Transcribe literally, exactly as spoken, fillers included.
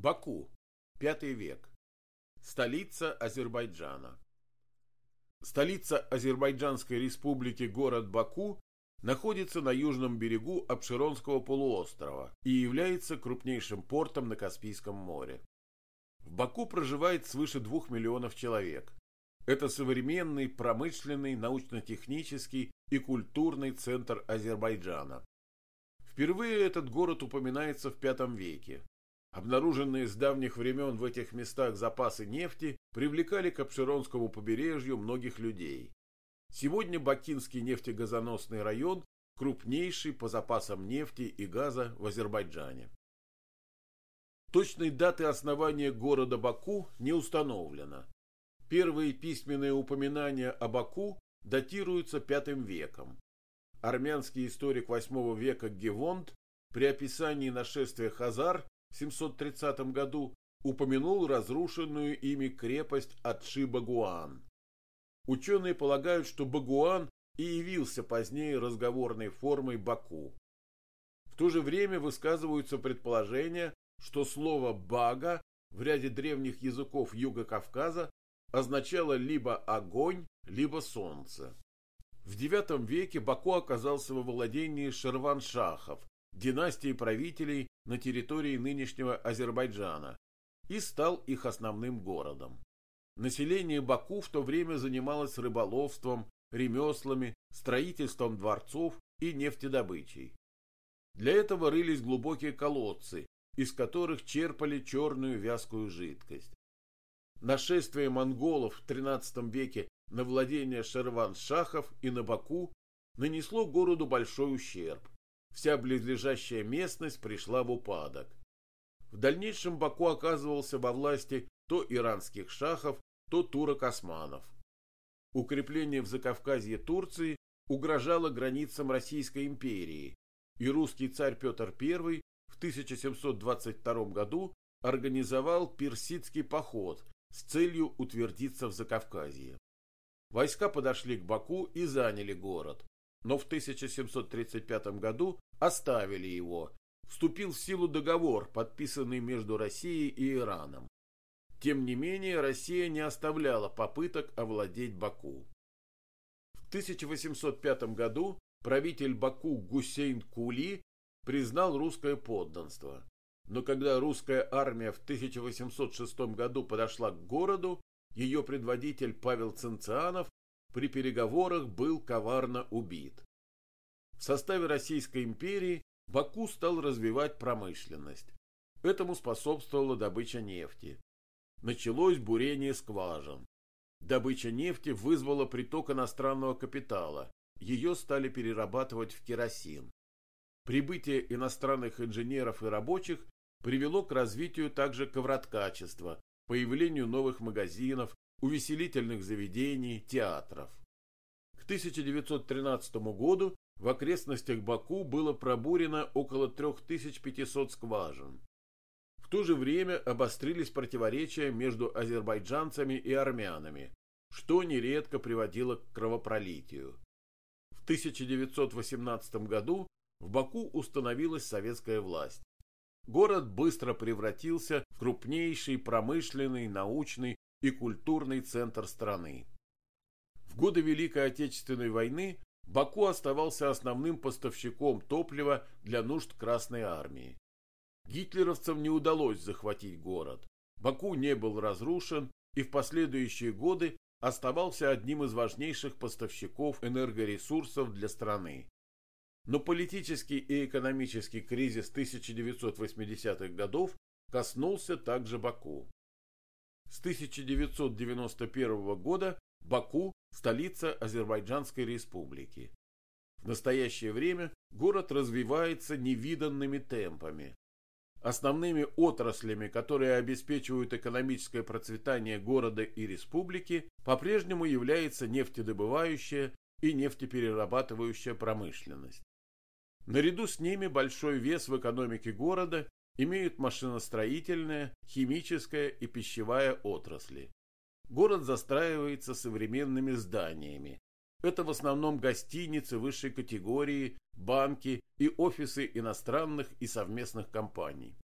Баку. Пятый век. Столица Азербайджана. Столица Азербайджанской республики, город Баку, находится на южном берегу Абшеронского полуострова и является крупнейшим портом на Каспийском море. В Баку проживает свыше двух миллионов человек. Это современный, промышленный, научно-технический и культурный центр Азербайджана. Впервые этот город упоминается в пятом веке. Обнаруженные с давних времен в этих местах запасы нефти привлекали к Абшеронскому побережью многих людей. Сегодня Бакинский нефтегазоносный район крупнейший по запасам нефти и газа в Азербайджане. Точной даты основания города Баку не установлено. Первые письменные упоминания о Баку датируются пятым веком. Армянский историк восьмого века Гевонд при описании нашествия хазар в семьсот тридцатом году упомянул разрушенную ими крепость Атши-Багуан. Ученые полагают, что Багуан и явился позднее разговорной формой Баку. В то же время высказываются предположения, что слово «бага» в ряде древних языков Юга Кавказа означало либо огонь, либо солнце. В девятом веке Баку оказался во владении ширваншахов, династии правителей на территории нынешнего Азербайджана, и стал их основным городом. Население Баку в то время занималось рыболовством, ремеслами, строительством дворцов и нефтедобычей. Для этого рылись глубокие колодцы, из которых черпали черную вязкую жидкость. Нашествие монголов в тринадцатом веке на владение ширваншахов и на Баку нанесло городу большой ущерб. Вся близлежащая местность пришла в упадок. В дальнейшем Баку оказывался во власти то иранских шахов, то турок-османов. Укрепление в Закавказье Турции угрожало границам Российской империи, и русский царь Петр Первый в тысяча семьсот двадцать втором году организовал персидский поход с целью утвердиться в Закавказье. Войска подошли к Баку и заняли город, но в тысяча семьсот тридцать пятом году оставили его. Вступил в силу договор, подписанный между Россией и Ираном. Тем не менее, Россия не оставляла попыток овладеть Баку. В тысяча восемьсот пятом году правитель Баку Гусейн Кули признал русское подданство. Но когда русская армия в тысяча восемьсот шестом году подошла к городу, ее предводитель Павел Цинцианов при переговорах был коварно убит. В составе Российской империи Баку стал развивать промышленность. Этому способствовала добыча нефти. Началось бурение скважин. Добыча нефти вызвала приток иностранного капитала. Ее стали перерабатывать в керосин. Прибытие иностранных инженеров и рабочих привело к развитию также ковроткачества, появлению новых магазинов, увеселительных заведений, театров. К тысяча девятьсот тринадцатому году в окрестностях Баку было пробурено около трёх тысяч пятисот скважин. В то же время обострились противоречия между азербайджанцами и армянами, что нередко приводило к кровопролитию. В тысяча девятьсот восемнадцатом году в Баку установилась советская власть. Город быстро превратился в крупнейший промышленный, научный и культурный центр страны. В годы Великой Отечественной войны Баку оставался основным поставщиком топлива для нужд Красной армии. Гитлеровцам не удалось захватить город. Баку не был разрушен и в последующие годы оставался одним из важнейших поставщиков энергоресурсов для страны. Но политический и экономический кризис тысяча девятьсот восьмидесятых годов коснулся также Баку. С тысяча девятьсот девяносто первого года Баку – столица Азербайджанской республики. В настоящее время город развивается невиданными темпами. Основными отраслями, которые обеспечивают экономическое процветание города и республики, по-прежнему является нефтедобывающая и нефтеперерабатывающая промышленность. Наряду с ними большой вес в экономике города имеют машиностроительная, химическая и пищевая отрасли. Город застраивается современными зданиями. Это в основном гостиницы высшей категории, банки и офисы иностранных и совместных компаний.